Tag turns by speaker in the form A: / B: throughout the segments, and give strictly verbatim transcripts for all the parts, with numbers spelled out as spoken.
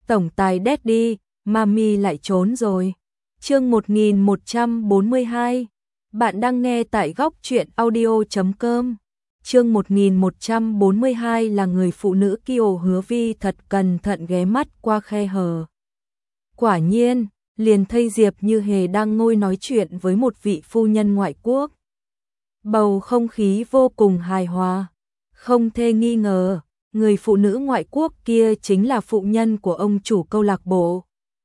A: tổng tài Daddy, Mami lại trốn rồi. Chương một nghìn một trăm bốn mươi hai. Bạn đang nghe tại góc truyện audio chấm com. Chương một nghìn một trăm bốn mươi hai là người phụ nữ Kiều Hứa Vi thật cẩn thận ghé mắt qua khe hở. Quả nhiên, liền thấy Diệp Như Hề đang ngồi nói chuyện với một vị phu nhân ngoại quốc. Bầu không khí vô cùng hài hòa. Không thể nghi ngờ, người phụ nữ ngoại quốc kia chính là phụ nhân của ông chủ câu lạc bộ.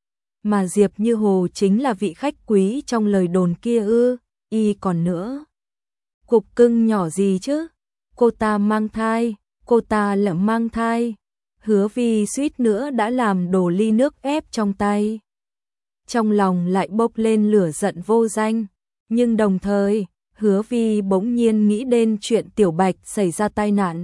A: Mà Diệp Như Hồ chính là vị khách quý trong lời đồn kia ư, y còn nữa. Cục cưng nhỏ gì chứ? Cô ta mang thai, cô ta là mang thai. Hứa Vi suýt nữa đã làm đổ ly nước ép trong tay. Trong lòng lại bốc lên lửa giận vô danh, nhưng đồng thời, Hứa Vi bỗng nhiên nghĩ đến chuyện Tiểu Bạch xảy ra tai nạn.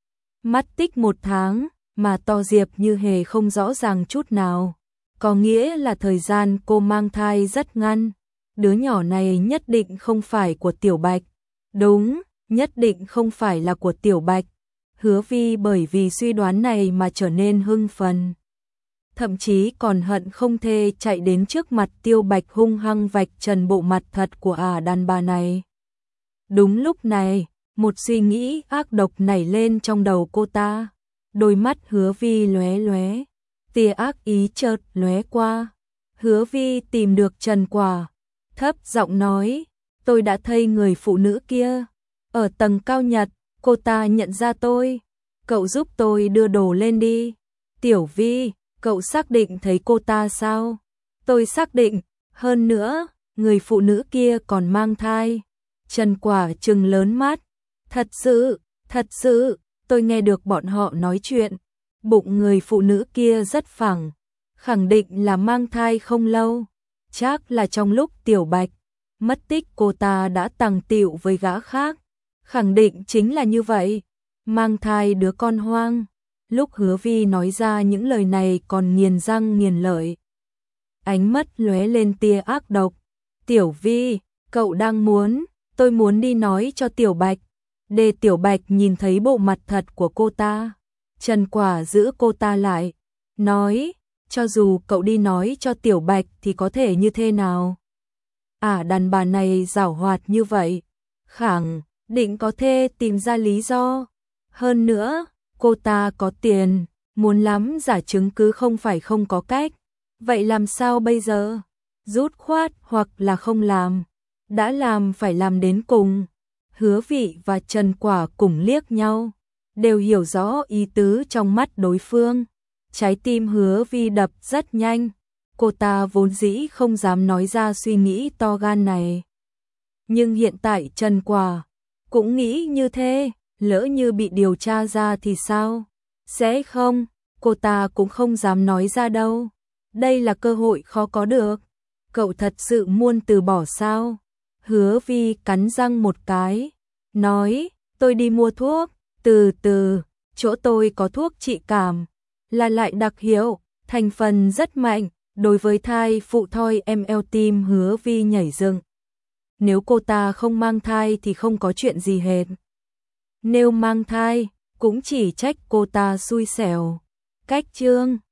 A: Mất tích một tháng, mà to Diệp Như Hề không rõ ràng chút nào. Có nghĩa là thời gian cô mang thai rất ngắn. Đứa nhỏ này nhất định không phải của Tiểu Bạch. Đúng, nhất định không phải là của Tiểu Bạch. Hứa Vi bởi vì suy đoán này mà trở nên hưng phấn. Thậm chí còn hận không thể chạy đến trước mặt Tiêu Bạch hung hăng vạch trần bộ mặt thật của ả đàn bà này. Đúng lúc này, một suy nghĩ ác độc nảy lên trong đầu cô ta. Đôi mắt Hứa Vi lóe lóe, tia ác ý chợt lóe qua. Hứa Vi tìm được Trần Quả, thấp giọng nói, tôi đã thấy người phụ nữ kia. Ở tầng cao nhật, cô ta nhận ra tôi. Cậu giúp tôi đưa đồ lên đi. Tiểu Vi, cậu xác định thấy cô ta sao? Tôi xác định, hơn nữa, người phụ nữ kia còn mang thai. Trần Quả trừng lớn mắt. Thật sự, thật sự, tôi nghe được bọn họ nói chuyện. Bụng người phụ nữ kia rất phẳng, khẳng định là mang thai không lâu. Chắc là trong lúc Tiểu Bạch mất tích cô ta đã tàng tiệu với gã khác. Khẳng định chính là như vậy, mang thai đứa con hoang. Lúc Hứa Vi nói ra những lời này còn nghiền răng nghiền lợi. Ánh mắt lóe lên tia ác độc. Tiểu Vi, cậu đang muốn, tôi muốn đi nói cho Tiểu Bạch. Để Tiểu Bạch nhìn thấy bộ mặt thật của cô ta. Trần Quả giữ cô ta lại, nói, cho dù cậu đi nói cho Tiểu Bạch thì có thể như thế nào? À, đàn bà này giảo hoạt như vậy, khẳng định có thể tìm ra lý do. Hơn nữa, cô ta có tiền, muốn lắm giả chứng cứ không phải không có cách. Vậy làm sao bây giờ? Rút khoát hoặc là không làm. Đã làm phải làm đến cùng. Hứa Vi và Trần Quả cùng liếc nhau, đều hiểu rõ ý tứ trong mắt đối phương. Trái tim Hứa Vi đập rất nhanh. Cô ta vốn dĩ không dám nói ra suy nghĩ to gan này. Nhưng hiện tại Trần Quả cũng nghĩ như thế, lỡ như bị điều tra ra thì sao? Sẽ không, cô ta cũng không dám nói ra đâu. Đây là cơ hội khó có được. Cậu thật sự muốn từ bỏ sao? Hứa Vi cắn răng một cái, nói, tôi đi mua thuốc, từ từ, chỗ tôi có thuốc trị cảm, là lại đặc hiệu, thành phần rất mạnh, đối với thai phụ thoi em eo. Tim Hứa Vi nhảy dựng. Nếu cô ta không mang thai thì không có chuyện gì hết. Nếu mang thai, cũng chỉ trách cô ta xui xẻo. Cách chương